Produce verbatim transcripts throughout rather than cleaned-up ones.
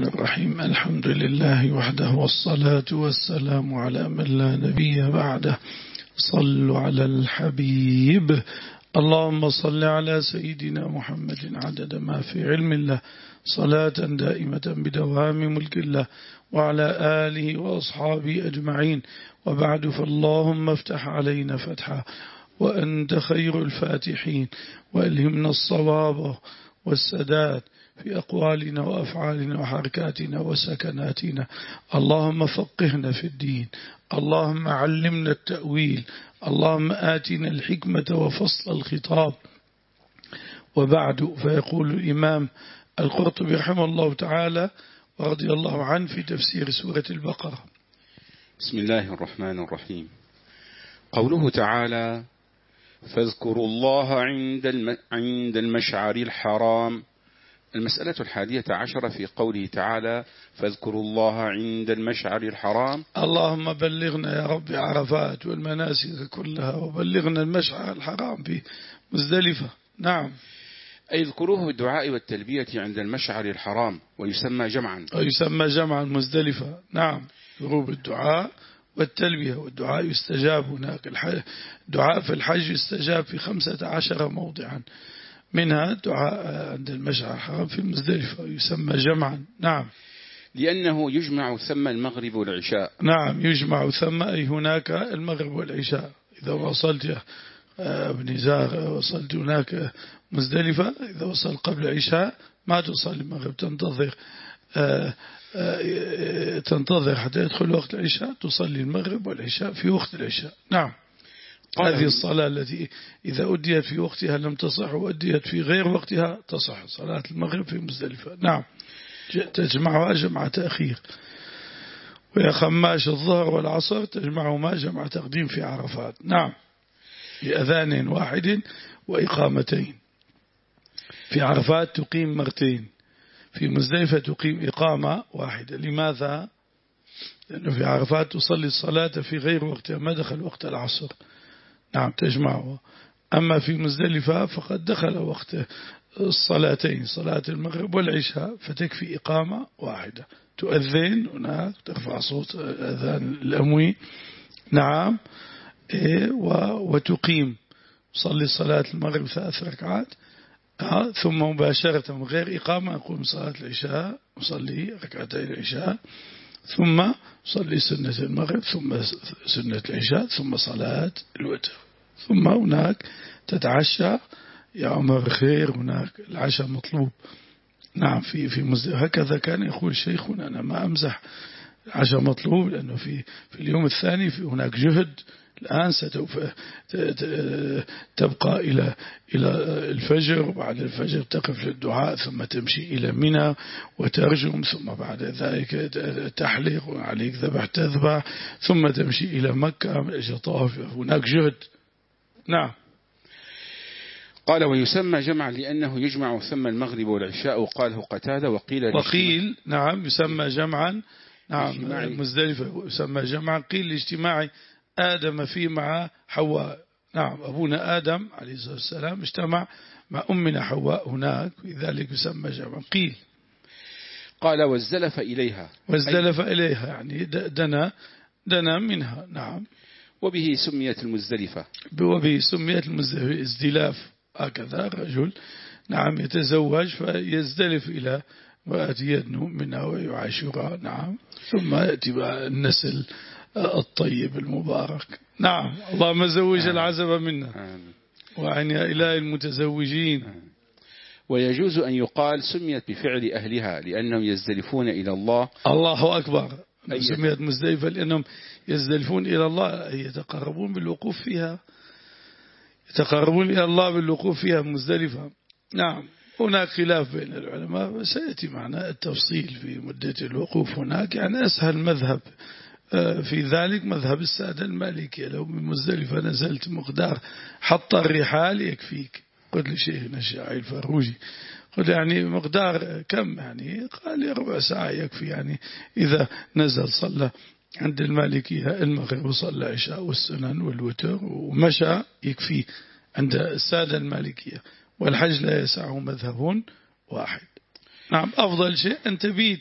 الرحمن الرحيم. الحمد لله وحده والصلاة والسلام على من لا نبي بعده. صلوا على الحبيب. اللهم صل على سيدنا محمد عدد ما في علم الله، صلاة دائمة بدوام ملك الله، وعلى آله وأصحابه أجمعين. وبعد، فاللهم افتح علينا فتحا وأنت خير الفاتحين، وألهمنا الصواب والسداد في أقوالنا وأفعالنا وحركاتنا وسكناتنا. اللهم فقهنا في الدين، اللهم علمنا التأويل، اللهم آتنا الحكمة وفصل الخطاب. وبعد، فيقول الإمام القرطبي رحمه الله تعالى ورضي الله عنه في تفسير سورة البقرة: بسم الله الرحمن الرحيم. قوله تعالى: فاذكروا الله عند عند المشعر الحرام. المسألة الحادية عشرة في قوله تعالى: فاذكروا الله عند المشعر الحرام. اللهم بلغنا يا رب عرفات والمناسك كلها، وبلغنا المشعر الحرام في مزدلفة. نعم. أي اذكروه بالدعاء والتلبية عند المشعر الحرام، ويسمى جمعا ويسمى جمعا مزدلفة. نعم، ذكروه بالدعاء والتلبية، والدعاء يستجاب هناك. الدعاء في الحج يستجاب في خمسة عشر موضعا، منها دعاء عند المشعر الحرام في المزدلفة، يسمى جمعا. نعم، لأنه يجمع ثم المغرب والعشاء. نعم، يجمع ثم أي هناك المغرب والعشاء. إذا وصلت يا ابن زار وصلت هناك مزدلفة، إذا وصل قبل العشاء ما تصلي المغرب، تنتظر تنتظر حتى يدخل وقت العشاء، تصلي المغرب والعشاء في وقت العشاء. نعم، هذه الصلاة التي إذا أديت في وقتها لم تصح، وأديت في غير وقتها تصح، صلاة المغرب في مزدلفة. نعم، تجمعها جمع تأخير. ويا خماش الظهر والعصر تجمعهما جمع تقديم في عرفات. نعم، بأذان واحد وإقامتين. في عرفات تقيم مرتين، في مزدلفة تقيم إقامة واحدة. لماذا؟ لأنه في عرفات تصلي الصلاة في غير وقتها، ما دخل وقت العصر. نعم، تجمعه. أما في مزدلفة فقد دخل وقت الصلاتين، صلاة المغرب والعشاء، فتكفي إقامة واحدة، تؤذن هناك، ترفع صوت أذان الأموي. نعم، وتقيم، صلي صلاة المغرب ثلاث ركعات، ثم مباشرة من غير إقامة أقوم صلاة العشاء، أصلي ركعتين العشاء، ثم صلي سنة المغرب، ثم سنة العشاء، ثم صلاة الوتر، ثم هناك تتعشى. يا عمر خير، هناك العشاء مطلوب. نعم، في في مزدلفة هكذا كان يقول شيخنا، أنا ما أمزح، العشاء مطلوب، لأنه في في اليوم الثاني في هناك جهد. الآن ستوف تبقى إلى إلى الفجر، وبعد الفجر تقف للدعاء، ثم تمشي إلى منى وترجم، ثم بعد ذلك تحلق وعليك ذبح تذبح، ثم تمشي إلى مكة من أجل طواف، هناك جهد. نعم. قال: ويسمى جمعا لأنه يجمع ثم المغرب والعشاء. وقاله قتادة. وقيل وقيل نعم يسمى جمعا. نعم، مزدلفة يسمى جمعا. قيل لاجتماع آدم فيه مع حواء. نعم، أبونا آدم عليه الصلاة والسلام اجتمع مع أمنا حواء هناك، لذلك يسمى جمعا. قيل. قال: والزلف إليها. والزلف إليها يعني دنا دنا منها. نعم، وبه سميت المزدلفة. وبه سميت المزدلفة ازدلاف. هكذا رجل نعم يتزوج فيزدلف إلى امرأة يدنو منها ويعاشرها. نعم، ثم يأتي بقى النسل الطيب المبارك. نعم، اللهم زوج العزب منا وعن يا إله المتزوجين. ويجوز أن يقال سميت بفعل أهلها لأنهم يزدلفون إلى الله. الله أكبر. سميت مزدلفة لأنهم يزدلفون إلى الله، يتقربون بالوقوف فيها، يتقربون إلى الله بالوقوف فيها مزدلفة. نعم، هناك خلاف بين العلماء، سيأتي معنا التفصيل في مدة الوقوف هناك. يعني أسهل مذهب في ذلك مذهب السادة المالكية. لو من مزدلفة نزلت مقدار حط الرحال يكفيك. قلت لشيخنا الشاعر الفاروجي، قلت يعني مقدار كم؟ يعني قال لي ربع ساعة يكفي. يعني إذا نزل صلى عند المالكية المغرب وصلى عشاء والسنن والوتر ومشى يكفي عند السادة المالكية. والحج لا يسعه مذهب واحد. نعم، أفضل شيء أن تبيت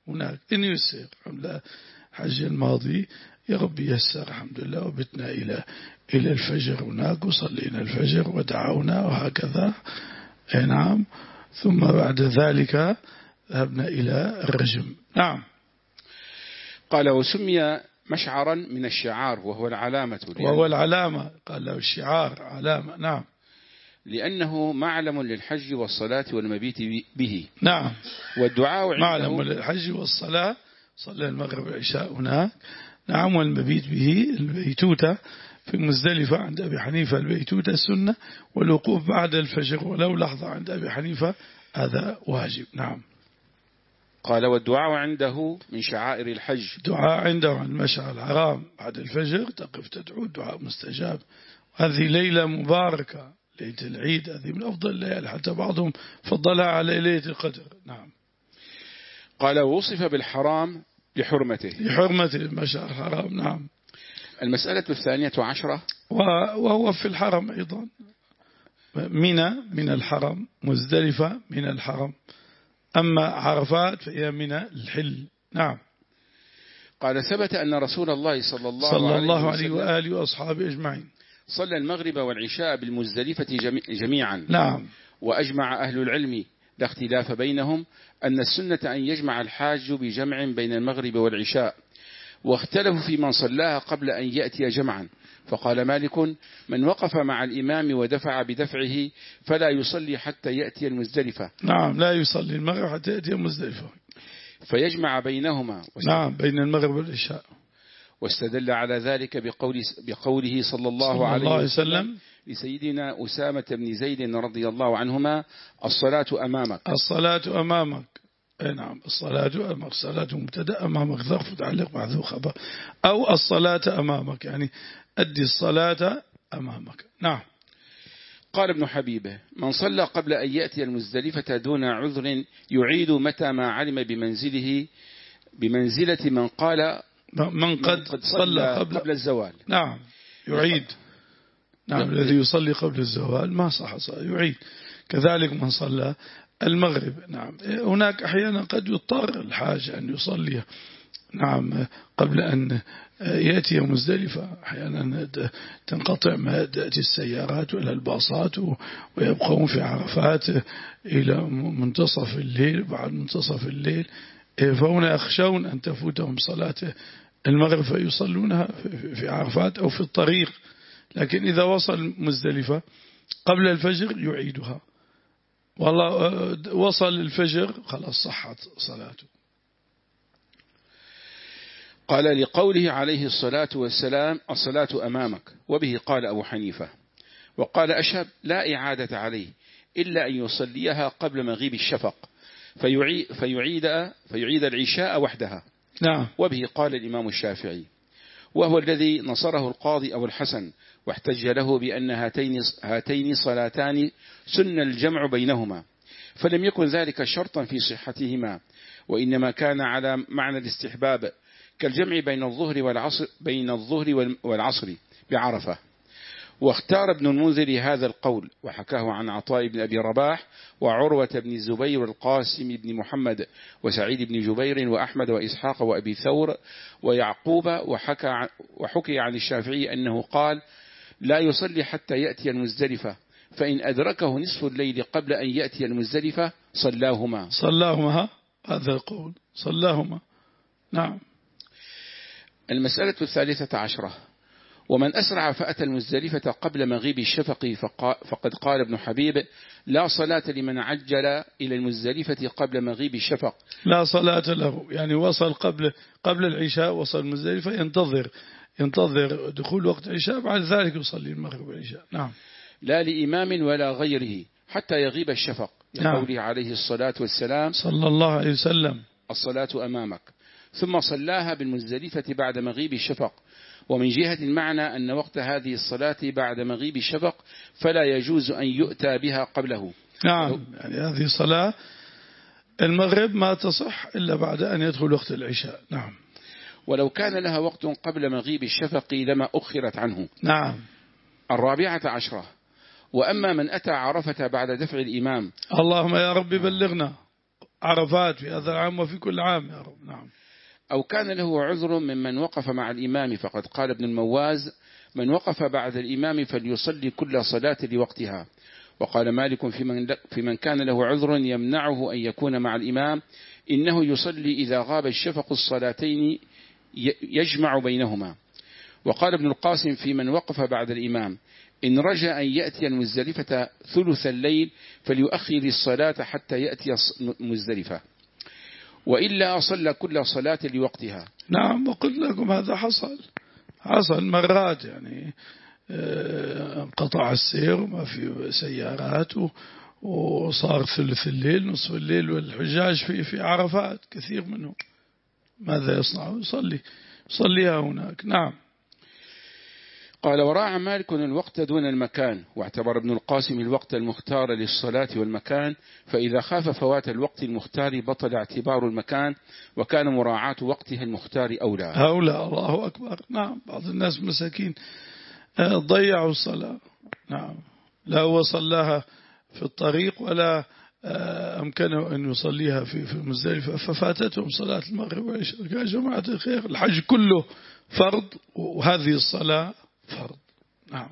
هناك إن يسر الحمد لله. الحج الماضي يا رب يسر الحمد لله، وبتنا إلى إلى الفجر هناك وصلينا الفجر ودعونا وهكذا. نعم. ثم بعد ذلك ذهبنا إلى الرجم. نعم. قال وسمي مشعرا من الشعار وهو العلامة، وهو العلامة، قال له الشعار علامة. نعم. لأنه معلم للحج والصلاة والمبيت به. نعم. والدعاء عنده معلم للحج والصلاة، صلى المغرب والعشاء هناك. نعم. والمبيت به البيتوتة في مزدلفة عند أبي حنيفة، البيتوتة سنة، والوقوف بعد الفجر ولو لحظة عند أبي حنيفة هذا واجب. نعم. قال والدعاء عنده من شعائر الحج. دعاء عنده عن المشعر الحرام بعد الفجر تقف تدعو، الدعاء مستجاب. هذه ليلة مباركة، ليلة العيد، هذه من أفضل الليالي، حتى بعضهم فضلها على ليلة القدر. نعم. قال وصف بالحرام لحرمته، لحرمة المشعر الحرام. نعم. المسألة الثانية عشرة، وهو في الحرم أيضا، منى من الحرم، مزدلفة من الحرم، أما عرفات فهي من الحل. نعم. قال ثبت أن رسول الله صلى الله, صلى عليه, الله عليه وآله وأصحابه أجمعين صلى المغرب والعشاء بالمزدلفة جميعا. نعم. وأجمع أهل العلم لا اختلاف بينهم أن السنة أن يجمع الحاج بجمع بين المغرب والعشاء، واختلفوا في من صلاها قبل أن يأتي جمعا. فقال مالك من وقف مع الإمام ودفع بدفعه فلا يصلي حتى يأتي المزدلفة. نعم. لا يصلي المغرب حتى يأتي المزدلفة، فيجمع بينهما. نعم، بين المغرب والعشاء. واستدل على ذلك بقول بقوله صلى الله, صلى عليه الله عليه وسلم, وسلم لسيدنا أسامة بن زيد رضي الله عنهما الصلاة أمامك. الصلاة أمامك. أي نعم. الصلاة أمامك، الصلاة مبتدأ، أمامك ظرف متعلق محذوف خبر، أو الصلاة أمامك يعني أدي الصلاة أمامك. نعم. قال ابن حبيبه من صلى قبل أن يأتي المزدلفة دون عذر يعيد متى ما علم بمنزله بمنزلة من قال من قد, قد صلى قبل, قبل الزوال. نعم. يعيد. نعم. الذي يصلي قبل الزوال ما صح صلى، يعيد. كذلك من صلى المغرب. نعم. هناك أحيانا قد يضطر الحاج أن يصلي نعم قبل أن يأتي مزدلفة، أحيانا تنقطع ما تأتي السيارات ولا الباصات ويبقون في عرفات إلى منتصف الليل. بعد منتصف الليل فهنا يخشون أن تفوتهم صلاة المغرب فيصلونها في عرفات أو في الطريق، لكن إذا وصل مزدلفة قبل الفجر يعيدها، والله وصل الفجر خلاص صحت صلاته. قال لقوله عليه الصلاة والسلام الصلاة أمامك، وبه قال أبو حنيفة. وقال أشهب لا إعادة عليه إلا أن يصليها قبل مغيب الشفق فيعيد, فيعيد, فيعيد العشاء وحدها. نعم. وبه قال الإمام الشافعي، وهو الذي نصره القاضي أبو الحسن، واحتج له بأن هاتين, هاتين صلاتان سن الجمع بينهما، فلم يكن ذلك شرطا في صحتهما، وإنما كان على معنى الاستحباب كالجمع بين الظهر والعصر بين الظهر والعصر بعرفة. واختار ابن المنذر هذا القول، وحكاه عن عطاء بن أبي رباح وعروة بن الزبير والقاسم بن محمد وسعيد بن جبير وأحمد وإسحاق وأبي ثور ويعقوب. وحكى وحكي عن الشافعي أنه قال لا يصلي حتى يأتي المزدلفة، فإن أدركه نصف الليل قبل أن يأتي المزدلفة صلاهما. صلاهما هذا القول صلاهما. نعم. المسألة الثالثة عشرة، ومن أسرع فأتى المزدلفة قبل مغيب الشفق فقد قال ابن حبيب لا صلاة لمن عجل إلى المزدلفة قبل مغيب الشفق. لا صلاة له، يعني وصل قبل قبل العشاء، وصل المزدلفة ينتظر ينتظر دخول وقت العشاء، بعد ذلك يصلي المغرب والعشاء. نعم. لا لإمام ولا غيره حتى يغيب الشفق، لقوله نعم. عليه الصلاة والسلام صلى الله عليه وسلم الصلاة أمامك، ثم صلاها بالمزدلفة بعد مغيب الشفق. ومن جهة المعنى أن وقت هذه الصلاة بعد مغيب الشفق فلا يجوز أن يؤتى بها قبله. نعم. يعني هذه صلاة المغرب ما تصح إلا بعد أن يدخل وقت العشاء. نعم. ولو كان لها وقت قبل مغيب الشفق لما أخرت عنه. نعم. الرابعة عشرة، وأما من أتى عرفة بعد دفع الإمام. اللهم يا رب بلغنا عرفات في هذا العام وفي كل عام يا رب. نعم. أو كان له عذر ممن وقف مع الإمام، فقد قال ابن المواز: من وقف بعد الإمام فليصلي كل صلاة لوقتها. وقال مالك في من, في من كان له عذر يمنعه أن يكون مع الإمام إنه يصلي إذا غاب الشفق الصلاتين يجمع بينهما. وقال ابن القاسم في من وقف بعد الإمام: إن رجى أن يأتي المزدلفة ثلث الليل فليؤخر الصلاة حتى يأتي مزدلفة، وإلا صلى كل صلاة لوقتها. نعم. وقلت لكم هذا حصل حصل مرات، يعني انقطع السير وما في سيارات وصار ثلث الليل نصف الليل، والحجاج في في عرفات كثير منهم ماذا يصنع؟ يصلي يصليها هناك. نعم. قال: وراعى مالك الوقت دون المكان، واعتبر ابن القاسم الوقت المختار للصلاة والمكان، فإذا خاف فوات الوقت المختار بطل اعتبار المكان، وكان مراعاة وقتها المختار أولى. أولى. الله أكبر. نعم. بعض الناس مساكين ضيعوا الصلاة. نعم. لا هو صلاها في الطريق ولا أمكنه أن يصليها في في مزدلفة، ففاتتهم صلاة المغرب والعشاء. يا جماعة الخير، الحج كله فرض وهذه الصلاة فرض. نعم.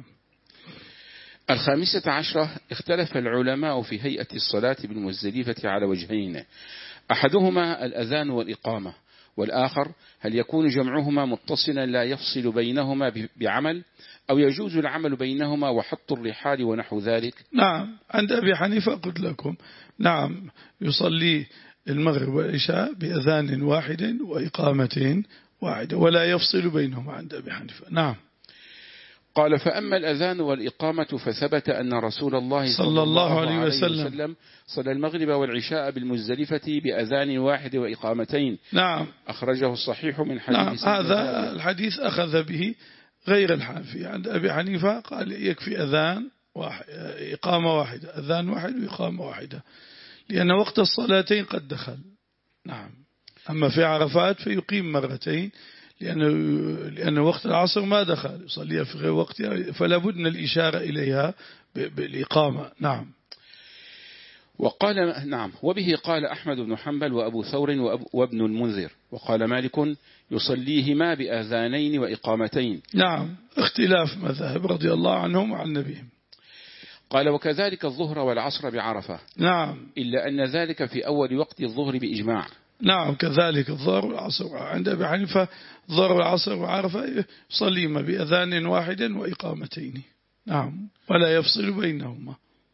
الخامسة عشرة: اختلف العلماء في هيئة الصلاة بالمزدلفة على وجهين، أحدهما الأذان والإقامة، والآخر هل يكون جمعهما متصلا لا يفصل بينهما بعمل، أو يجوز العمل بينهما وحط الرحال ونحو ذلك. نعم. عند أبي حنيفة قلت لكم نعم يصلي المغرب والعشاء بأذان واحد وإقامتين واحدة ولا يفصل بينهما عند أبي حنيفة. نعم. قال: فأما الأذان والإقامة فثبت أن رسول الله صلى الله عليه وسلم صلى المغرب والعشاء بالمزدلفة بأذان واحد وإقامتين. نعم. أخرجه الصحيح من حديث. نعم. هذا الحديث أخذ به غير الحنفي. عند أبي حنيفة قال يكفي أذان واحد إقامة واحدة، أذان واحد وإقامة واحدة، لأن وقت الصلاتين قد دخل. نعم. أما في عرفات فيقيم مرتين، لأنه لأن وقت العصر ما دخل، يصليها في غير وقتها، فلا بد من الإشارة إليها بالإقامة. نعم. وقال نعم وبه قال أحمد بن حنبل وأبو ثور وابن المنذر. وقال مالك: يصليهما بأذانين وإقامتين. نعم. اختلاف مذاهب رضي الله عنهم وعن نبيهم. قال: وكذلك الظهر والعصر بعرفة. نعم. إلا أن ذلك في أول وقت الظهر بإجماع. نعم. كذلك الظهر والعصر عند أبي حنيفة، الظهر والعصر وعرفة يصليهما بأذان واحد وإقامتين. نعم. ولا يفصل بينهما.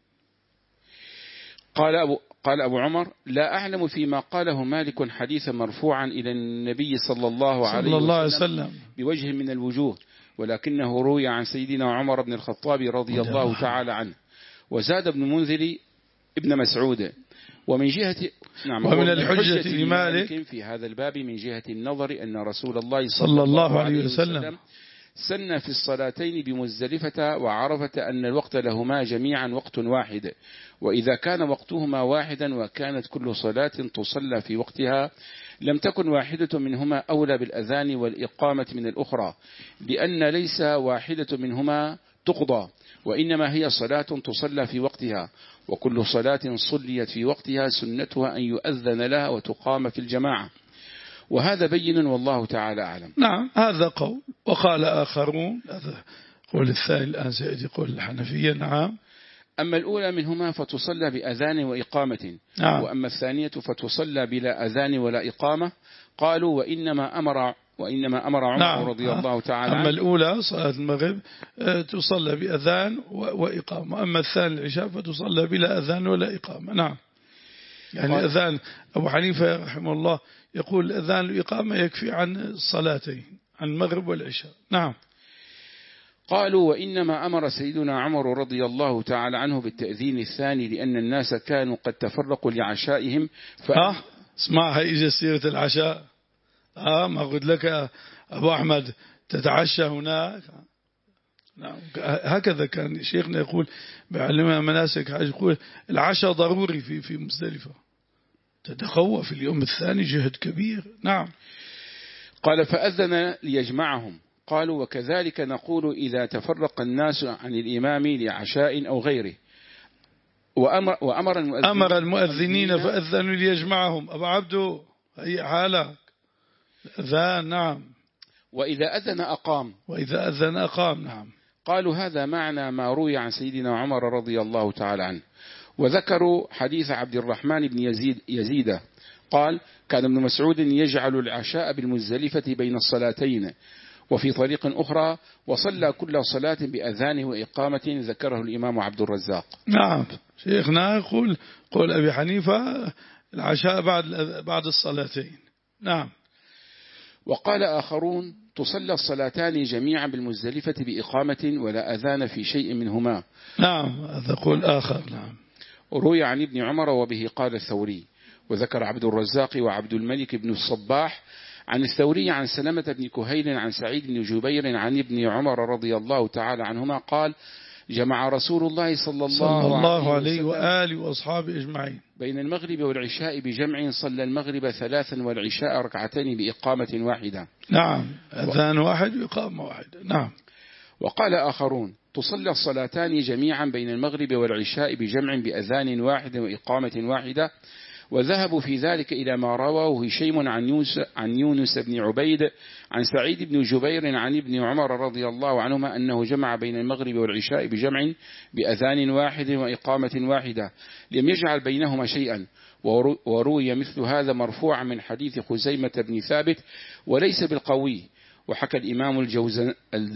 قال أبو, قال أبو عمر: لا أعلم فيما قاله مالك حديثا مرفوعا إلى النبي صلى الله عليه صلى الله وسلم, وسلم بوجه من الوجوه، ولكنه روي عن سيدنا عمر بن الخطاب رضي الله تعالى عنه. وزاد ابن منذر ابن مسعود: ومن جهة نعم ومن الحجة لمالك في هذا الباب من جهة النظر أن رسول الله صلى الله عليه وسلم سن في الصلاتين بمزدلفة وعرفة أن الوقت لهما جميعا وقت واحد، وإذا كان وقتهما واحدا وكانت كل صلاة تصلى في وقتها لم تكن واحدة منهما أولى بالأذان والإقامة من الأخرى، لأن ليس واحدة منهما تقضى، وإنما هي صلاة تصلى في وقتها، وكل صلاة صليت في وقتها سنتها أن يؤذن لها وتقام في الجماعة. وهذا بين والله تعالى أعلم. نعم. هذا قول. وقال آخرون، هذا قول الثاني الآن سيأتي قول الحنفية. نعم. أما الأولى منهما فتصلى بأذان وإقامة. نعم. وأما الثانية فتصلى بلا أذان ولا إقامة. قالوا: وإنما أمر وإنما أمر عمر نعم. رضي الله تعالى عنه. أما الأولى صلاة المغرب تصلى بأذان وإقامة، أما الثاني العشاء فتصلى بلا أذان ولا إقامة. نعم. يعني أذان أبو حنيفة رحمه الله يقول الأذان والإقامة يكفي عن الصلاتين، عن المغرب والعشاء. نعم. قالوا: وإنما أمر سيدنا عمر رضي الله تعالى عنه بالتأذين الثاني لأن الناس كانوا قد تفرقوا لعشائهم. ف... آه اسمعها إجا سيرة العشاء. آه ما قلت لك أبو أحمد تتعشى هناك. نعم. هكذا كان شيخنا يقول بعلمنا مناسك، يقول العشاء ضروري في في مزدلفة، تتخوى في اليوم الثاني جهد كبير. نعم. قال: فأذن ليجمعهم. قالوا: وكذلك نقول إذا تفرق الناس عن الإمام لعشاء أو غيره. وأمر, وأمر المؤذنين, أمر المؤذنين فأذنوا ليجمعهم. أبا عبدو هي حالك الأذان. نعم. وإذا أذن أقام. وإذا أذن أقام. نعم. قالوا هذا معنى ما روي عن سيدنا عمر رضي الله تعالى عنه. وذكروا حديث عبد الرحمن بن يزيد, يزيد قال كان ابن مسعود يجعل العشاء بالمزدلفة بين الصلاتين. وفي طريق أخرى وصلى كل صلاة بأذان وإقامة، ذكره الإمام عبد الرزاق. نعم. شيخنا يقول قول أبي حنيفة العشاء بعد بعد الصلاتين. نعم. وقال آخرون تصلى الصلاتان جميعا بالمزدلفة بإقامة ولا أذان في شيء منهما. نعم هذا قول آخر. نعم. روي عن ابن عمر وبه قال الثوري. وذكر عبد الرزاق وعبد الملك بن الصباح عن الثوري عن سلمة بن كهيل عن سعيد بن جبير عن ابن عمر رضي الله تعالى عنهما قال جمع رسول الله صلى الله, صلى الله عليه, عليه وآله وأصحابه أجمعين بين المغرب والعشاء بجمع، صلى المغرب ثلاثا والعشاء ركعتين بإقامة واحدة. نعم. أذان واحد وإقامة واحدة. نعم. وقال آخرون تصلى الصلاتان جميعا بين المغرب والعشاء بجمع بأذان واحد وإقامة واحدة. وذهبوا في ذلك إلى ما رواه هشيم عن يونس, عن يونس بن عبيد عن سعيد بن جبير عن ابن عمر رضي الله عنهما أنه جمع بين المغرب والعشاء بجمع بأذان واحد وإقامة واحدة لم يجعل بينهما شيئا. وروي مثل هذا مرفوعا من حديث خزيمة بن ثابت وليس بالقوي. وحكى الإمام الجوزن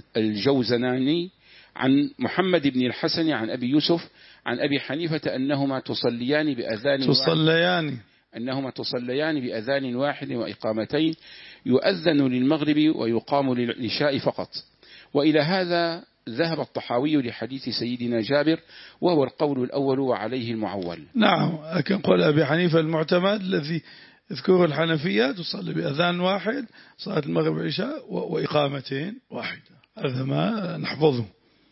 الجوزناني عن محمد بن الحسن عن أبي يوسف عن أبي حنيفة أنهما تصليان بأذان تصليان واحد أنهما تصليان بأذان واحد وإقامتين يؤذن للمغرب ويقام للعشاء فقط. وإلى هذا ذهب الطحاوي لحديث سيدنا جابر وهو القول الأول وعليه المعول. نعم. لكن قول أبي حنيفة المعتمد الذي يذكره الحنفية تصلي بأذان واحد صلاة المغرب والعشاء وإقامتين واحدة. هذا ما نحفظه.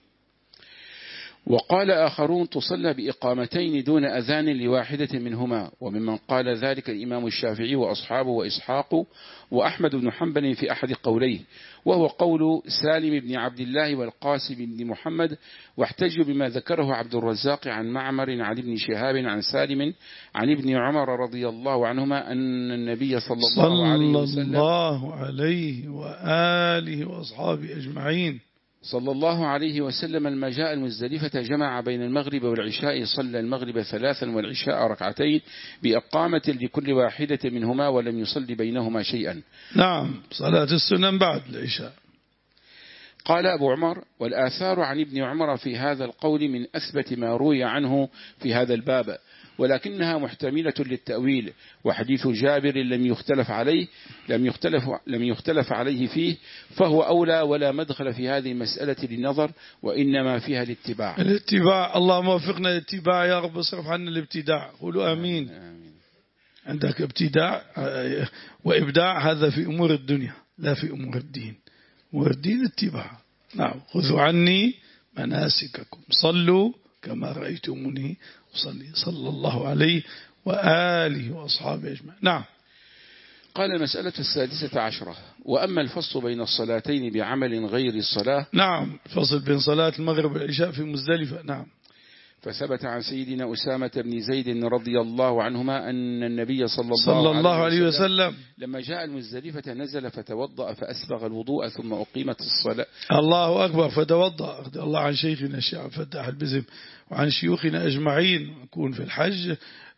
وقال آخرون تصلى بإقامتين دون أذان لواحدة منهما. وممن قال ذلك الإمام الشافعي وأصحابه وإسحاق وأحمد بن حنبل في أحد قوليه وهو قول سالم بن عبد الله والقاسم بن محمد. واحتجوا بما ذكره عبد الرزاق عن معمر عن ابن شهاب عن سالم عن ابن عمر رضي الله عنهما أن النبي صلى الله عليه وسلم صلى الله عليه وآله وأصحابه أجمعين صلى الله عليه وسلم لما جاء المزدلفة جمع بين المغرب والعشاء، صلى المغرب ثلاثا والعشاء ركعتين بإقامة لكل واحدة منهما ولم يصلي بينهما شيئا. نعم. صلاة السنن بعد العشاء. قال أبو عمر والآثار عن ابن عمر في هذا القول من أثبت ما روي عنه في هذا الباب ولكنها محتملة للتأويل. وحديث جابر لم يختلف عليه لم يختلف لم يختلف عليه فيه فهو أولى ولا مدخل في هذه المسألة للنظر وإنما فيها الاتباع. الاتباع. اللهم وفقنا الاتباع يا رب. اصرف عنا الابتداع. قولوا آمين. آمين. عندك ابتداع وإبداع هذا في أمور الدنيا لا في أمور الدين. أمور الدين اتباع. نعم. خذوا عني مناسككم صلوا كما رأيتموني أصلي صلى الله عليه وآله وأصحابه أجمعين. نعم. قال المسألة السادسة عشرة وأما الفصل بين الصلاتين بعمل غير الصلاة. نعم. الفصل بين صلاة المغرب والعشاء في مزدلفة. نعم. فثبت عن سيدنا أسامة بن زيد رضي الله عنهما أن النبي صلى الله, صلى الله عليه, عليه وسلم, وسلم لما جاء المزدلفة نزل فتوضأ فأسبغ الوضوء ثم أقيمت الصلاة. الله أكبر. فتوضأ. رضي الله عن شيخنا الشيخ عبد الفتاح البزم وعن شيوخنا أجمعين. يكون في الحج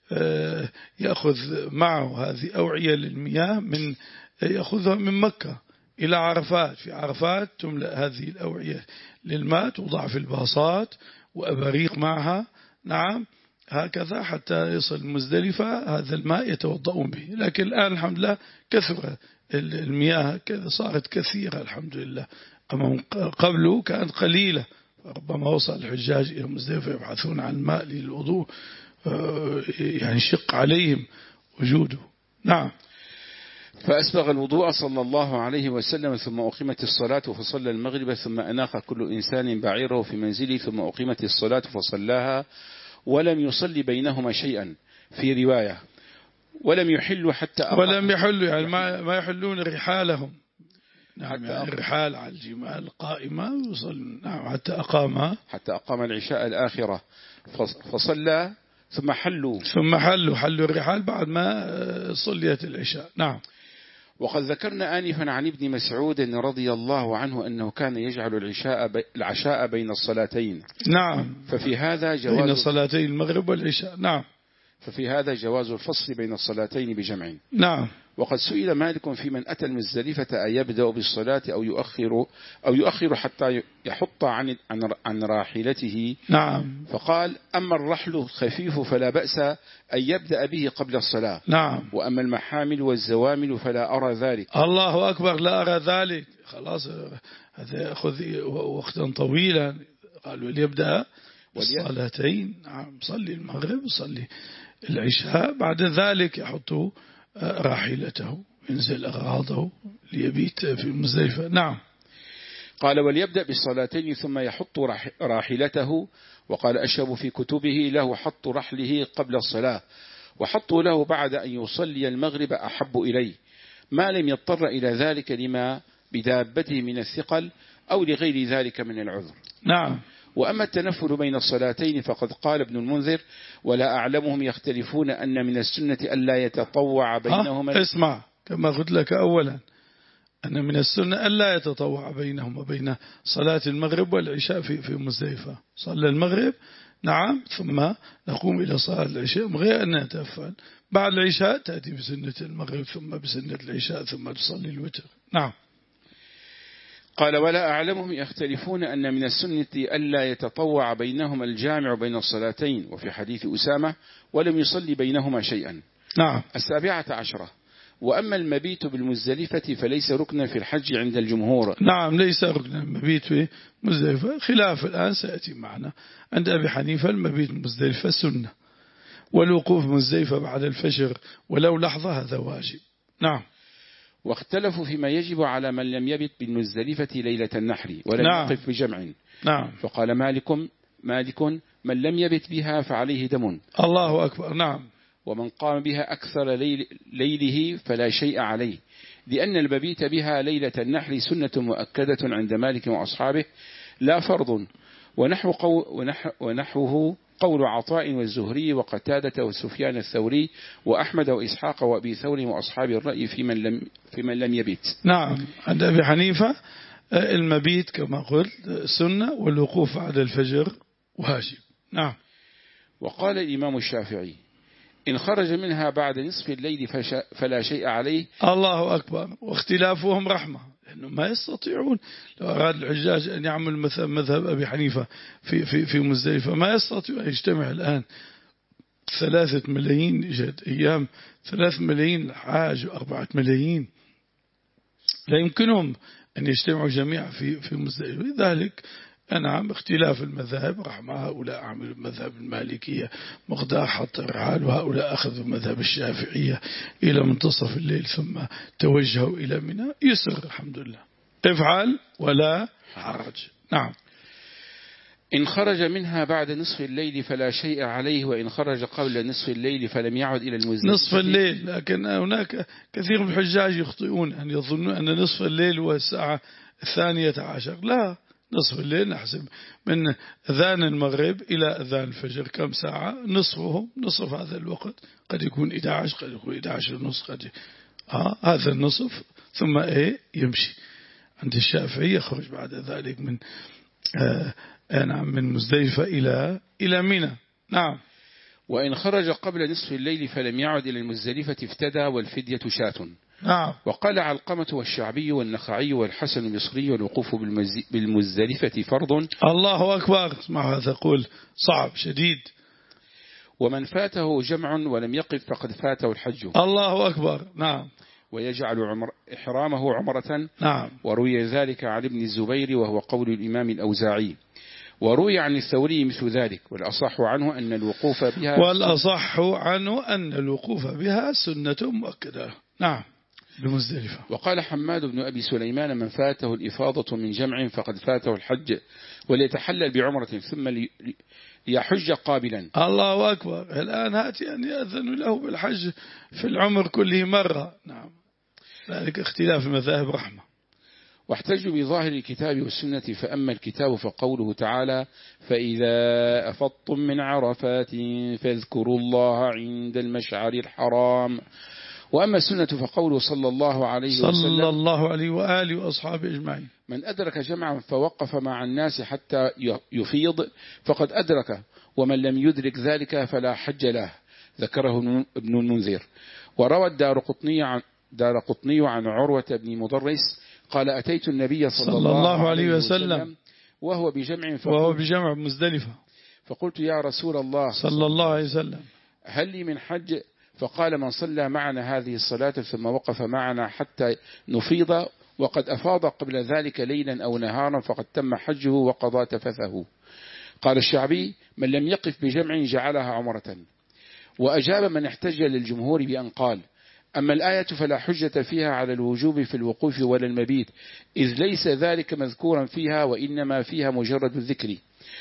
يأخذ معه هذه أوعية للمياه من يأخذها من مكة إلى عرفات. في عرفات تملأ هذه الأوعية للماء توضع في الباصات وأباريق معها. نعم. هكذا حتى يصل مزدلفة هذا الماء يتوضؤون به. لكن الآن الحمد لله كثر المياه صارت كثيرة الحمد لله. أما قبله كانت قليلة. ربما وصل الحجاج إلى مزدلفة يبحثون عن الماء للوضوء يعني شق عليهم وجوده. نعم. فأسبغ الوضوء صلى الله عليه وسلم ثم أقيمت الصلاة فصلى المغرب ثم أناخ كل إنسان بعيره في منزله ثم أقيمت الصلاة فصلاها ولم يصلي بينهما شيئا في رواية ولم يحلوا حتى ولم يحلوا يعني ما ما يحلون رحالهم. نعم يعني الرحال على الجمال القائمة وصل نعم حتى أقام حتى أقام العشاء الآخرة فصلى ثم حلوا ثم حلوا حلوا الرحال بعد ما صليت العشاء. نعم. وقد ذكرنا آنفا عن ابن مسعود رضي الله عنه أنه كان يجعل العشاء بي العشاء بين الصلاتين. نعم. ففي هذا جواز بين صلاتي المغرب والعشاء. نعم. ففي هذا جواز الفصل بين الصلاتين بجمع. نعم. وقد سئل مالك في من أتى المزدلفة أن يبدأ بالصلاة أو يؤخر أو يؤخر حتى يحط عن عن عن راحلته. نعم. فقال: أما الرحل الخفيف فلا بأس أن يبدأ به قبل الصلاة. نعم. وأما المحامل والزوامل فلا أرى ذلك. الله أكبر، لا أرى ذلك. خلاص هذا يأخذ وقتا طويلا. قالوا ليبدأ الصلاتين. نعم. صلي المغرب وصلي العشاء، بعد ذلك يحط راحلته ينزل أغراضه ليبيت في المزدلفة. نعم. قال: وليبدأ بالصلاتين ثم يحط راحلته. وقال أشهب في كتبه: له حط رحله قبل الصلاة، وحطه له بعد أن يصلي المغرب أحب إليه، ما لم يضطر إلى ذلك لما بدابته من الثقل أو لغير ذلك من العذر. نعم. وأما التنفل بين الصلاتين فقد قال ابن المنذر: ولا أعلمهم يختلفون أن من السنة ألا يتطوع بينهما. اسمع كما قلت لك أولا أن من السنة ألا يتطوع بينهما بين صلاة المغرب والعشاء في في مزدلفة. صلى المغرب نعم ثم نقوم إلى صلاة العشاء من غير أن نتفل. بعد العشاء تأتي بسنة المغرب ثم بسنة العشاء ثم تصلي الوتر. نعم. قال: ولا أعلمهم يختلفون أن من السنة ألا يتطوع بينهما الجامع بين الصلاتين، وفي حديث أسامة: ولم يصلي بينهما شيئا. نعم. السابعة عشرة: وأما المبيت بالمزدلفة فليس ركنا في الحج عند الجمهور. نعم ليس ركنا المبيت في مزدلفة، خلاف الآن سيأتي معنا. عند أبي حنيفة المبيت مزدلفة سنة، والوقوف مزدلفة بعد الفجر ولو لحظة هذا واجب. نعم. واختلفوا فيما يجب على من لم يبت بالمزدلفة ليلة النحر ولم نعم. يقف بجمع. نعم. فقال مالك مالك من لم يبت بها فعليه دم. الله أكبر. نعم. ومن قام بها أكثر ليل ليله فلا شيء عليه، لأن المبيت بها ليلة النحر سنة مؤكدة عند مالك وأصحابه لا فرض. ونحو قو ونحو ونحوه قول عطاء والزهري وقتادة وسفيان الثوري وأحمد وإسحاق وأبي ثور وأصحاب الرأي في من لم في من لم يبت. نعم. عند أبي حنيفة المبيت كما قلت سنة، والوقوف بعد الفجر واجب. نعم. وقال الإمام الشافعي: إن خرج منها بعد نصف الليل فلا شيء عليه. الله أكبر. واختلافهم رحمة، لأنهم ما يستطيعون. لو أراد الحجاج أن يعمل مثل مذهب أبي حنيفة في في في مزدلفة ما يستطيع أن يجتمع الآن ثلاثة ملايين. جد أيام ثلاث ملايين حاج وأربعة ملايين، لا يمكنهم أن يجتمعوا جميعا في في مزدلفة. لذلك نعم اختلاف المذاهب رحمة. هؤلاء عملوا مذهب المالكية مقدار حط الرحال، وهؤلاء أخذوا مذهب الشافعية إلى منتصف الليل ثم توجهوا إلى منى. يسر الحمد لله. افعل ولا حرج. نعم. إن خرج منها بعد نصف الليل فلا شيء عليه، وإن خرج قبل نصف الليل فلم يعد إلى المزدلفة. نصف الليل، لكن هناك كثير من الحجاج يخطئون أن يظنون أن نصف الليل هو الساعة الثانية عشر. لا، نصف الليل نحسب من أذان المغرب إلى أذان الفجر كم ساعة؟ نصفهم نصف هذا الوقت، قد يكون إحدى عشر قد يكون إحدى عشر ونصف قد آه هذا النصف ثم إيه يمشي. عند الشافعي يخرج بعد ذلك من آه نعم من مزدلفة إلى إلى منى. نعم. وإن خرج قبل نصف الليل فلم يعد إلى المزدلفة افتدى والفدية شاة. نعم. وقال علقمة والشعبي والنخعي والحسن البصري: والوقوف بالمزدلفة فرض. الله أكبر. اسمع هذا قول صعب شديد. ومن فاته جمع ولم يقف فقد فاته الحج. الله أكبر. نعم. ويجعل عمر إحرامه عمرة. نعم. وروي ذلك عن ابن الزبير وهو قول الإمام الأوزاعي. وروي عن الثوري مثل ذلك، والأصح عنه أن الوقوف بها والأصح عنه أن الوقوف بها سنة مؤكدة. نعم. بمزدلفة. وقال حماد بن أبي سليمان: من فاته الإفاضة من جمع فقد فاته الحج، وليتحلل بعمرة ثم ليحج قابلا. الله أكبر. الآن هاتي أن يأذن له بالحج في العمر كله مرة. نعم. ذلك اختلاف المذاهب رحمة. واحتجوا بظاهر الكتاب والسنة. فأما الكتاب فقوله تعالى فإذا أفضتم من عرفات فاذكروا الله عند المشعر الحرام. وأما السنة فقوله صلى الله عليه وسلم صلى الله عليه وآله وأصحابه أجمعين من أدرك جمعا فوقف مع الناس حتى يفيض فقد أدرك، ومن لم يدرك ذلك فلا حج له. ذكره ابن المنذر. وروى الدار قطني عن, دار قطني عن عروة بن مدرس قال أتيت النبي صلى, صلى الله عليه وسلم, وسلم وهو بجمع وهو بجمع مزدلفة فقلت يا رسول الله صلى الله عليه وسلم هل لي من حج؟ فقال من صلى معنا هذه الصلاة ثم وقف معنا حتى نفيض وقد أفاض قبل ذلك ليلا أو نهارا فقد تم حجه وقضى تفثه. قال الشعبي من لم يقف بجمع جعلها عمرة. وأجاب من احتج للجمهور بأن قال أما الآية فلا حجة فيها على الوجوب في الوقوف ولا المبيت إذ ليس ذلك مذكورا فيها وإنما فيها مجرد الذكر.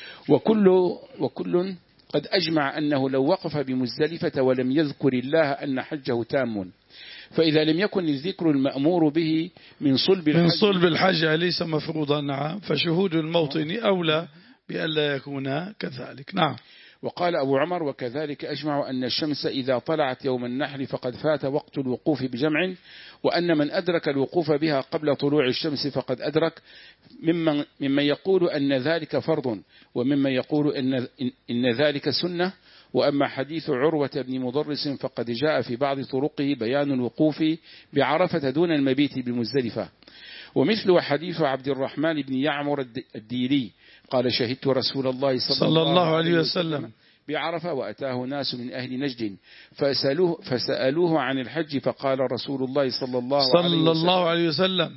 وكل, وكل قد أجمع أنه لو وقف بمزدلفة ولم يذكر الله أن حجه تام. فإذا لم يكن الذكر المأمور به من صلب الحج, من صلب الحج ليس مفروضا نعم فشهود الموطن أولى بألا يكون كذلك. نعم. وقال أبو عمر وكذلك أجمع أن الشمس إذا طلعت يوم النحر فقد فات وقت الوقوف بجمع، وأن من أدرك الوقوف بها قبل طلوع الشمس فقد أدرك، ممن, ممن يقول أن ذلك فرض وممن يقول إن, إن ذلك سنة. وأما حديث عروة بن مدرس فقد جاء في بعض طرقه بيان الوقوف بعرفة دون المبيت بمزدلفة. ومثل حديث عبد الرحمن بن يعمر الديلي قال شهدت رسول الله صلى, صلى الله عليه وسلم بعرفة وأتاه ناس من أهل نجد فسألوه, فسألوه عن الحج فقال رسول الله صلى الله, صلى عليه, وسلم الله عليه وسلم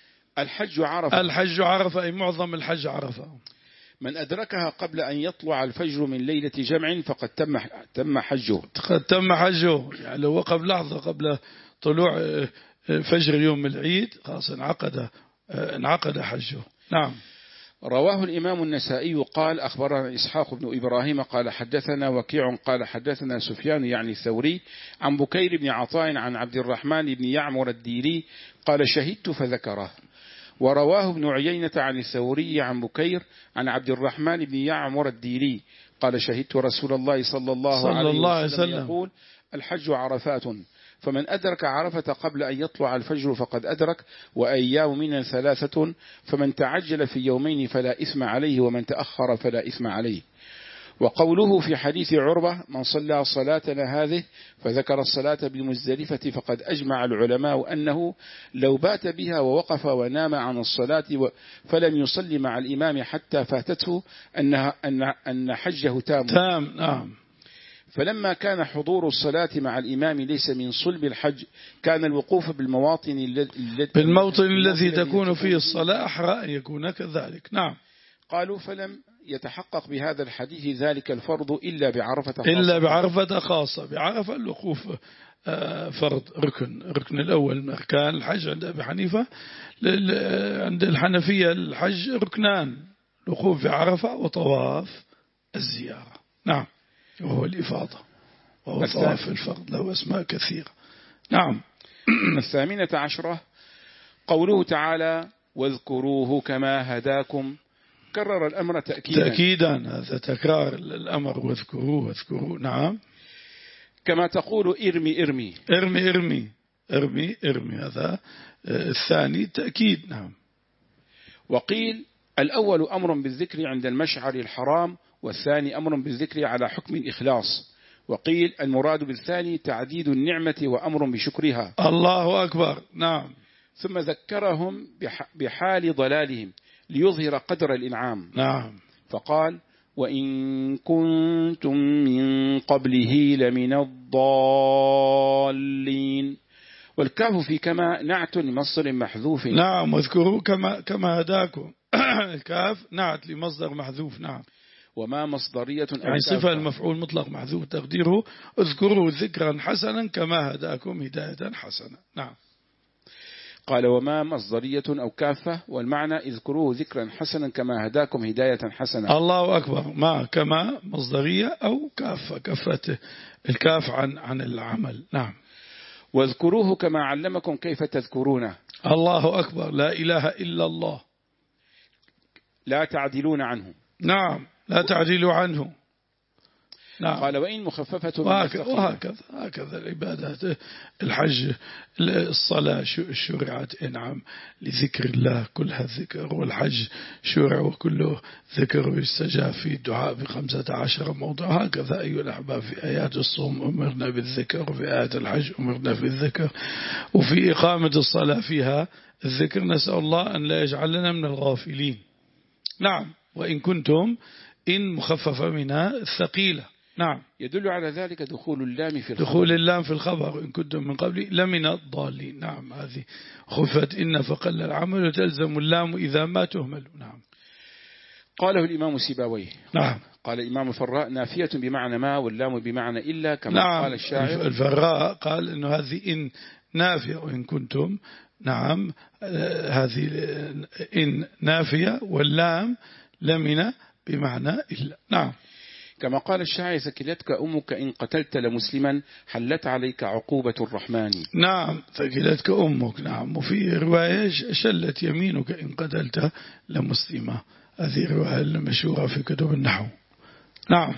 الحج عرفة. الحج عرفة أي معظم الحج عرفة. من أدركها قبل أن يطلع الفجر من ليلة جمع فقد تم تم حجه. قد تم حجه يعني لو وقف لحظة قبل طلوع فجر يوم العيد خلاص انعقد انعقد حجه. نعم. رواه الإمام النسائي قال أخبرنا إسحاق بن إبراهيم قال حدثنا وكيع قال حدثنا سفيان يعني الثوري عن بكير بن عطاء عن عبد الرحمن بن يعمر الديلي قال شهدت فذكره. ورواه ابن عيينة عن الثوري عن بكير عن عبد الرحمن بن يعمر الديلي قال شهدت رسول الله صلى الله, صلى عليه, الله وسلم عليه وسلم يقول الحج عرفات فمن أدرك عرفة قبل أن يطلع الفجر فقد أدرك، وأيام من ثلاثة فمن تعجل في يومين فلا إثم عليه ومن تأخر فلا إثم عليه. وقوله في حديث عربة من صلى صلاتنا هذه فذكر الصلاة بمزدلفة فقد أجمع العلماء أنه لو بات بها ووقف ونام عن الصلاة فلم يصلي مع الإمام حتى فاتته أن, أن, أن حجه تام. تام. نعم. فلما كان حضور الصلاة مع الإمام ليس من صلب الحج كان الوقوف بالمواطن الذي بالموطن الذي تكون فيه الصلاة أحرى أن يكون كذلك. نعم. قالوا فلم يتحقق بهذا الحديث ذلك الفرض إلا بعرفة خاصة. إلا بعرفة خاصة. بعرفة الوقوف فرض ركن ركن الأول من أركان الحج عند أبي حنيفة. عند الحنفية الحج ركنان الوقوف بعرفة وطواف الزيارة. نعم. وهو الإفاضة وهو طواف الفرض له أسماء كثيرة. نعم. الثامنة عشرة قوله تعالى واذكروه كما هداكم كرر الأمر تأكيدا. تأكيدا هذا تكرار الأمر واذكروه واذكروه. نعم. كما تقول ارمي ارمي ارمي ارمي ارمي ارمي هذا الثاني تأكيد. نعم. وقيل الأول أمر بالذكر عند المشعر الحرام والثاني أمر بالذكر على حكم الإخلاص. وقيل المراد بالثاني تعديد النعمة وأمر بشكرها. الله أكبر. نعم. ثم ذكرهم بحال ضلالهم ليظهر قدر الإنعام. نعم. فقال وإن كنتم من قبله لمن الضالين. والكاف في كما نعت لمصدر محذوف. نعم. واذكروا كما كما هداكم. الكاف نعت لمصدر محذوف. نعم. وما مصدرية يعني صفة المفعول مطلق محذوف تقديره اذكروا ذكرا حسنا كما هداكم هداية حسنة. نعم. قال وما مصدرية أو كافة والمعنى اذكروه ذكرا حسنا كما هداكم هداية حسنة. الله أكبر. ما كما مصدرية أو كافة كفته الكاف عن عن العمل. نعم. واذكروه كما علمكم كيف تذكرونه. الله أكبر، لا إله إلا الله. لا تعدلون عنه. نعم، لا تعدلوا عنه. نعم. قال وإن مخففة من وهكذا, وهكذا هكذا العبادات. الحج، الصلاة شرعت نعم لذكر الله كلها ذكر، والحج شرع وكله ذكر ويستجاب في الدعاء بخمسة عشر موضع. هكذا أيها الأحباب في آيات الصوم أمرنا بالذكر، وفي آيات الحج أمرنا بالذكر، وفي إقامة الصلاة فيها الذكر. نسأل الله أن لا يجعلنا من الغافلين. نعم. وإن كنتم إن مخففة منها الثقيلة. نعم. يدل على ذلك دخول اللام في الخبر. دخول اللام في الخبر إن كنتم من قبل لمن الضالين. نعم. هذه خفت إن فقل العمل وتلزم اللام إذا ما تهمل. نعم. قاله الإمام سيباويه. نعم. قال الإمام الفراء نافية بمعنى ما واللام بمعنى إلا كما نعم. قال الشاعر. الفراء قال إنه هذه إن نافية وإن كنتم. نعم. هذه إن نافية واللام لمن بمعنى إلا. نعم. كما قال الشاعر ثكلتك أمك إن قتلت لمسلما حلت عليك عقوبة الرحمن. نعم. ثكلتك أمك. نعم. وفي رواية شلت يمينك إن قتلت لمسلمة. هذه رواية المشهورة في كتب النحو. نعم.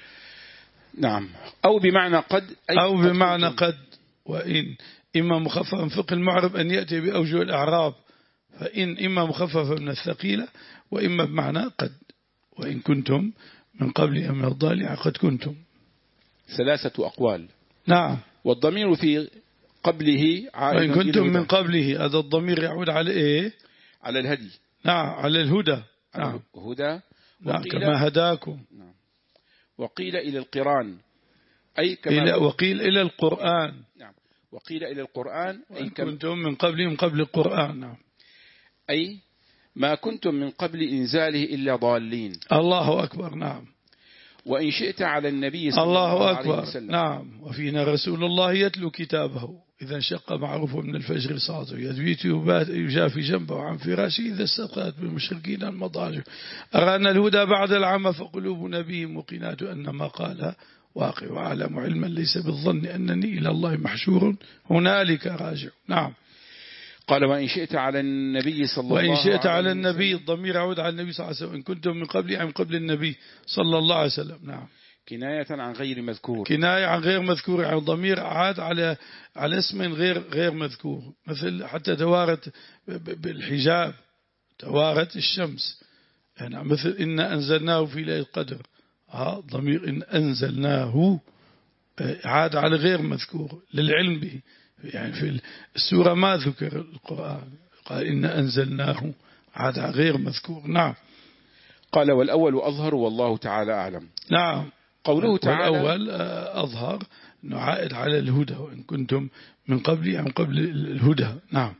نعم. أو بمعنى قد أي أو بمعنى قد. وإن إما مخففا فقه المعرب أن يأتي بأوجه الأعراب، فإن إما مخففة من الثقيلة وإما بمعنى قد. وإن كنتم من قبل أم الضالع قد كنتم. ثلاثة أقوال. نعم. والضمير في قبله عائد. وإن كنتم من قبله هذا الضمير يعود على إيه؟ على الهدي. نعم. على الهدى. نعم. هدى. نعم. كما هداكم. نعم. وقيل إلى القرآن أي كما إلى وقيل إلى القرآن. نعم. وقيل إلى القرآن أي كنتم من قبل من قبل القرآن. نعم. أي ما كنتم من قبل إنزاله إلا ضالين. الله أكبر. نعم. وإن شئت على النبي صلى الله, الله أكبر. عليه وسلم. نعم. وفينا رسول الله يتلو كتابه إذا انشق معروف من الفجر صاته يبيت يجافي جنبه عن فراشه إذا استقات بالمشركين المضاجع. أرانا الهدى بعد العمى فقلوبنا به موقنات أن ما قال واقع، وأعلم علما ليس بالظن أنني إلى الله محشور هنالك راجع. نعم. قال وإن شئت على النبي صلى الله عليه وسلم. وإن شئت على النبي الضمير يعود على النبي صلى الله عليه وسلم. إن كنتم من قبل أم قبل النبي صلى الله عليه وسلم. نعم. كناية عن غير مذكور. كناية عن غير مذكور، يعني الضمير عاد على على اسم غير غير مذكور. مثل حتى توارت بالحجاب توارت الشمس، يعني مثل إن أنزلناه في ليلة القدر. ها ضمير إن أنزلناه عاد على غير مذكور للعلم به، يعني في السورة ما ذكر القرآن قال إن أنزلناه عاد على غير مذكور. نعم. قال والأول أظهر والله تعالى أعلم. نعم. قوله تعالى والأول أظهر أنه عائد على الهدى وإن كنتم من قبل عن قبل الهدى. نعم.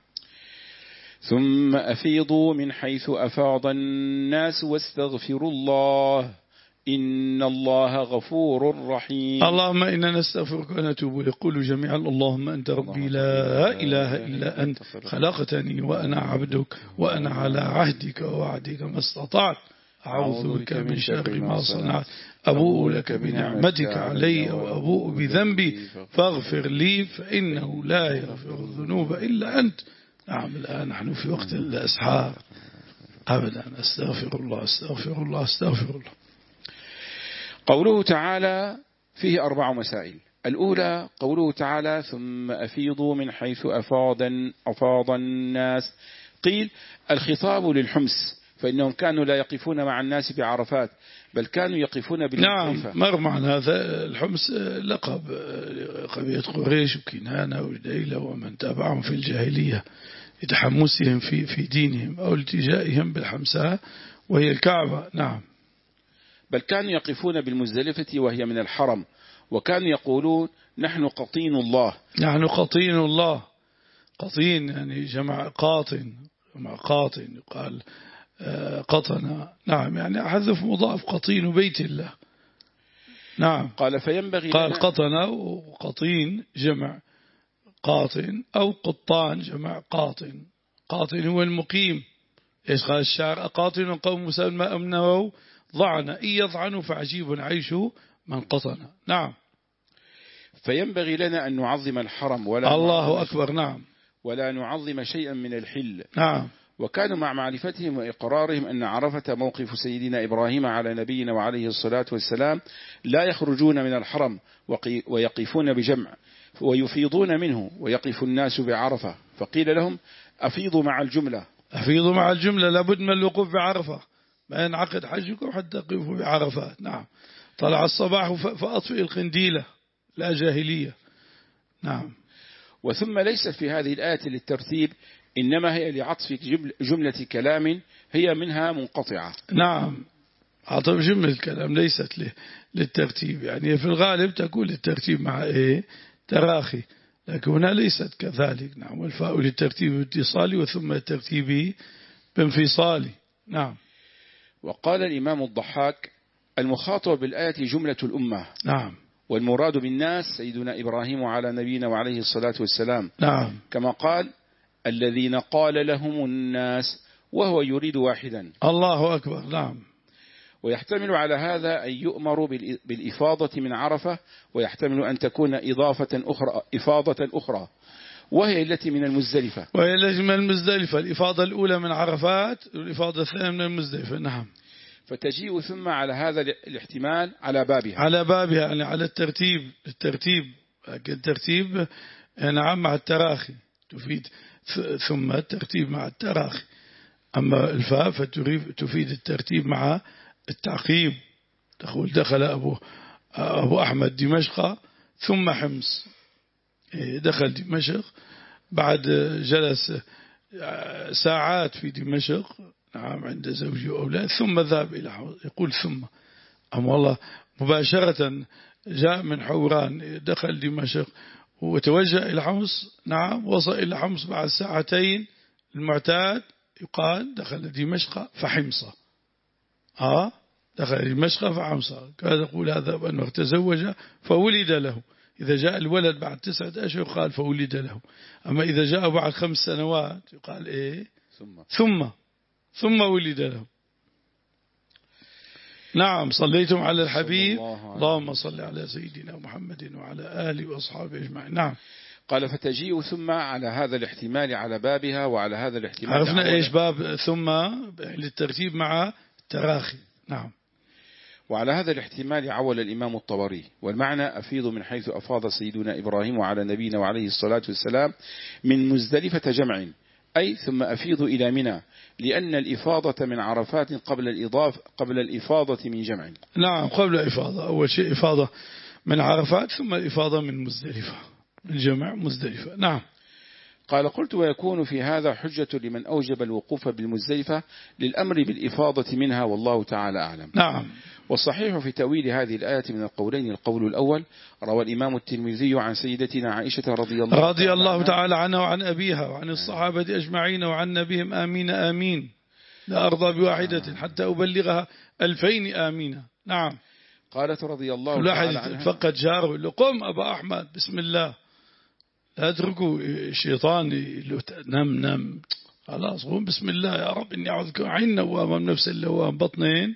ثم أفيضوا من حيث أفاض الناس واستغفروا الله إن الله غفور رحيم. اللهم إنا نستغفرك ونتوب إليك. قولوا جميعا اللهم أنت ربي لا إله إلا أنت خلقتني وأنا عبدك وأنا على عهدك ووعدك ما استطعت أعوذ بك من شر ما صنعت أبوء لك بنعمتك علي وأبوء بذنبي فاغفر لي فإنه لا يغفر الذنوب إلا أنت. نعم. الآن نحن في وقت الأسحار أبدا أستغفر الله أستغفر الله أستغفر الله. قوله تعالى فيه أربع مسائل. الأولى قوله تعالى ثم أفيضوا من حيث أفاض أفاض الناس. قيل الخطاب للحمص فإنهم كانوا لا يقفون مع الناس بعرفات بل كانوا يقفون بالمزدلفة. نعم. مر معنا هذا الحمص لقب قبيلة قريش وكنانة وجديلة ومن تابعهم في الجاهلية لتحمسهم في في دينهم أو التجائهم بالحمساء وهي الكعبة. نعم. بل كانوا يقفون بالمزدلفة وهي من الحرم وكانوا يقولون نحن قطين الله. نحن قطين الله. قطين يعني جمع قاطن، جمع قاطن يقال قطن. نعم. يعني حذف مضاف قطين بيت الله. نعم. قال فينبغي قال قطن وقطين جمع قاطن أو قطان جمع قاطن. قاطن هو المقيم. إيش قال الشاعر قاطن قوم موسى ما أمنوا ضعن إن يضعنوا فعجيب عيشه من قطن. نعم. فينبغي لنا أن نعظم الحرم ولا الله أكبر. نعم. ولا نعظم شيئا من الحل. نعم. وكانوا مع معرفتهم وإقرارهم أن عرفة موقف سيدنا إبراهيم على نبينا وعليه الصلاة والسلام لا يخرجون من الحرم ويقفون بجمع ويفيضون منه ويقف الناس بعرفة، فقيل لهم أفيضوا مع الجملة. أفيضوا مع الجملة، لابد من الوقوف بعرفة، ما ينعقد حجكم حتى تقفوا بعرفات. نعم. طلع الصباح فأطفئ القنديلة، لا جاهلية. نعم. وثم ليست في هذه الآية للترتيب، إنما هي لعطف جملة كلام هي منها منقطعة. نعم، عطف جملة كلام ليست للترتيب، يعني في الغالب تكون للترتيب مع إيه تراخي، لكن هنا ليست كذلك. نعم. والفاء للترتيب باتصالي وثم الترتيب بانفصالي. نعم. وقال الإمام الضحاك المخاطب بالآية جملة الأمة. نعم. والمراد بالناس سيدنا إبراهيم على نبينا وعليه الصلاة والسلام. نعم. كما قال الذين قال لهم الناس، وهو يريد واحدا. الله أكبر. نعم. ويحتمل على هذا أن يؤمر بالإفاضة من عرفة، ويحتمل أن تكون إضافة أخرى إفاضة أخرى وهي التي من المزدلفة. وهي التي من المزدلفة، الإفاضة الأولى من عرفات والإفاضة الثانية من المزدلفة. نعم. فتجيء ثم على هذا الاحتمال على بابها على بابها يعني على الترتيب الترتيب الترتيب نعم مع التراخي تفيد ثم الترتيب مع التراخي. أما الفاء فتفيد الترتيب مع التعقيب. تقول دخل أبو أبو أحمد دمشق ثم حمص، دخل دمشق بعد جلس ساعات في دمشق نعم عند زوجي وأولاد ثم ذهب إلى حمص. يقول ثم أما والله مباشرة جاء من حوران دخل دمشق وتوجه إلى حمص. نعم. وصل إلى حمص بعد ساعتين المعتاد، يقال دخل دمشق فحمصة. آه دخل دمشق فحمصة. كان يقول هذا أنه تزوج فولد له. إذا جاء الولد بعد تسعة أشهر قال فولد له. أما إذا جاء بعد خمس سنوات يقال إيه ثم ثم ثم ولد له. نعم. صليتم على الحبيب اللهم صل على سيدنا محمد وعلى آله وأصحابه أجمعين. نعم. قال فتجيء ثم على هذا الاحتمال على بابها وعلى هذا الاحتمال. عرفنا إيش باب ثم للترتيب مع التراخي. نعم. وعلى هذا الاحتمال عول الإمام الطبري، والمعنى أفيض من حيث أفاض سيدنا إبراهيم وعلى نبينا وعليه الصلاة والسلام من مزدلفة جمع، أي ثم أفيض إلى منى، لأن الإفاضة من عرفات قبل الإضافة قبل الإفاضة من جمع. نعم قبل الإفاضة. أول شيء إفاضة من عرفات ثم الإفاضة من مزدلفة من جمع مزدلفة. نعم. قال قلت ويكون في هذا حجة لمن أوجب الوقوف بالمزدلفة للأمر بالإفاضة منها، والله تعالى أعلم. نعم. والصحيح في تأويل هذه الآية من القولين القول الأول. روى الإمام الترمذي عن سيدتنا عائشة رضي الله, رضي الله تعالى عنها وعن أبيها وعن الصحابة أجمعين وعن نبيهم آمين آمين، لا أرضى بواحدة حتى أبلغها ألفين آمين. نعم. قالت رضي الله تعالى عنها فقد جاره له قم أبا أحمد بسم الله، لا اتركوا الشيطان نم نم خلاص قم بسم الله يا رب إني أعوذك عين نوامة من نفس اللوام بطنين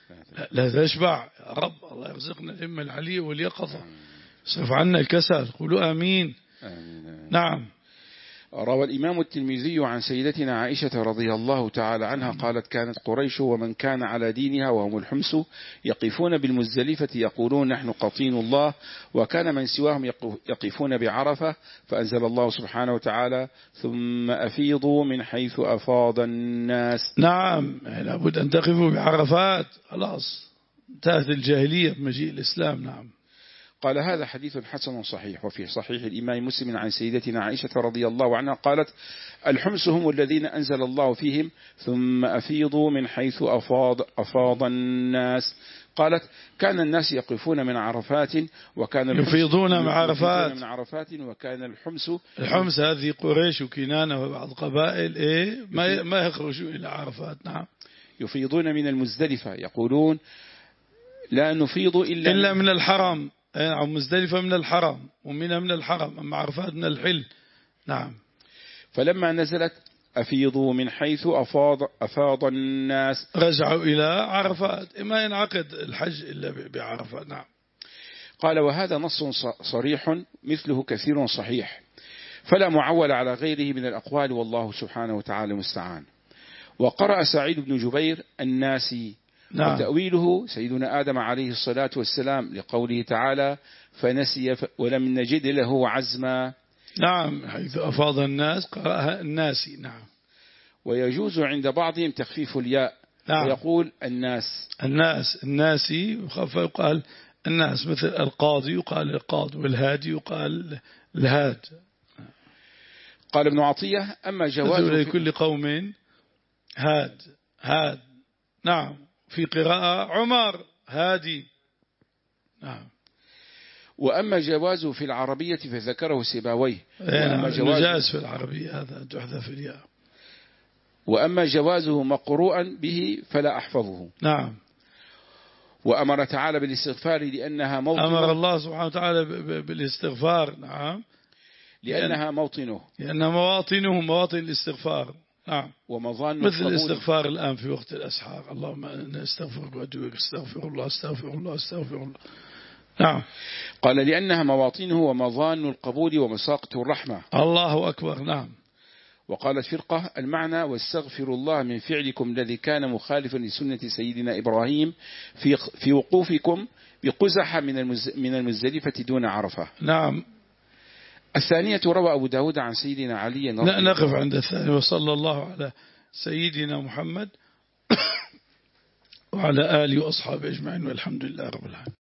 لا تشبع يا رب، الله يرزقنا الهمة العلية واليقظة، صرف عنا الكسل، قولوا آمين. آمين. نعم. روى الإمام الترمذي عن سيدتنا عائشة رضي الله تعالى عنها قالت كانت قريش ومن كان على دينها وهم الحمس يقفون بالمزدلفة يقولون نحن قطين الله، وكان من سواهم يقفون بعرفة، فأنزل الله سبحانه وتعالى ثم أفيضوا من حيث أفاض الناس. نعم لابد أن تقفوا بعرفات، خلاص انتهت الجاهلية بمجيء الإسلام. نعم. قال هذا حديث حسن صحيح. وفي صحيح الإمام مسلم عن سيدتنا عائشة رضي الله عنها قالت الحمس هم الذين أنزل الله فيهم ثم أفيضوا من حيث أفاض, أفاض الناس. قالت كان الناس يقفون من عرفات وكان يفيضون من عرفات من عرفات وكان الحمس الحمس هذه قريش وكنانة وبعض قبائل إيه ما ما يخرجوا إلى عرفات. نعم. يفيضون من المزدلفة يقولون لا نفيض إلا, إلا من الحرم. نعم. مزدلفة من الحرم ومنها من الحرم، أما عرفات من الحل. نعم. فلما نزلت أفيضوا من حيث أفاض, أفاض الناس رجعوا إلى عرفات، ما ينعقد الحج إلا بعرفات. نعم. قال وهذا نص صريح مثله كثير صحيح. فلا معول على غيره من الأقوال، والله سبحانه وتعالى المستعان. وقرأ سعيد بن جبير الناسي، نعم. وتأويله سيدنا آدم عليه الصلاة والسلام لقوله تعالى فنسي ولم نجد له عزما. نعم، حيث أفاض الناس قرأها الناسي. نعم. ويجوز عند بعضهم تخفيف الياء، نعم. ويقول الناس الناس الناسي يخفف يقال الناس، مثل القاضي يقال القاض، والهادي يقال الهاد. قال ابن عطية أما جواز لكل قوم هاد هاد. نعم. في قراءة عمر هادي. نعم. وأما جوازه في العربية فذكره سيبويه. وأما جواز في العربية هذا تحذف الياء. وأما جوازه مقروءا به فلا أحفظه. نعم. وأمر تعالى بالاستغفار لأنها موطنه. أمر الله سبحانه وتعالى بالاستغفار. نعم. لأنها موطنه، لأنها مواطنه مواطن الاستغفار. نعم. ومظان مثل الاستغفار الآن في وقت الأسحار، اللهم نستغفرك وأتوبك، استغفر الله استغفر الله استغفر الله. نعم. قال لأنها مواطنه ومظان القبول ومساقة الرحمة. الله أكبر. نعم. وقالت فرقة المعنى واستغفر الله من فعلكم الذي كان مخالفا لسنة سيدنا إبراهيم في في وقوفكم بقزح من من المزدلفة دون عرفة. نعم. الثانية روى أبو داود عن سيدنا علي. نقف عند الثاني. وصلى الله على سيدنا محمد وعلى آله وأصحابه أجمعين، والحمد لله رب العالمين.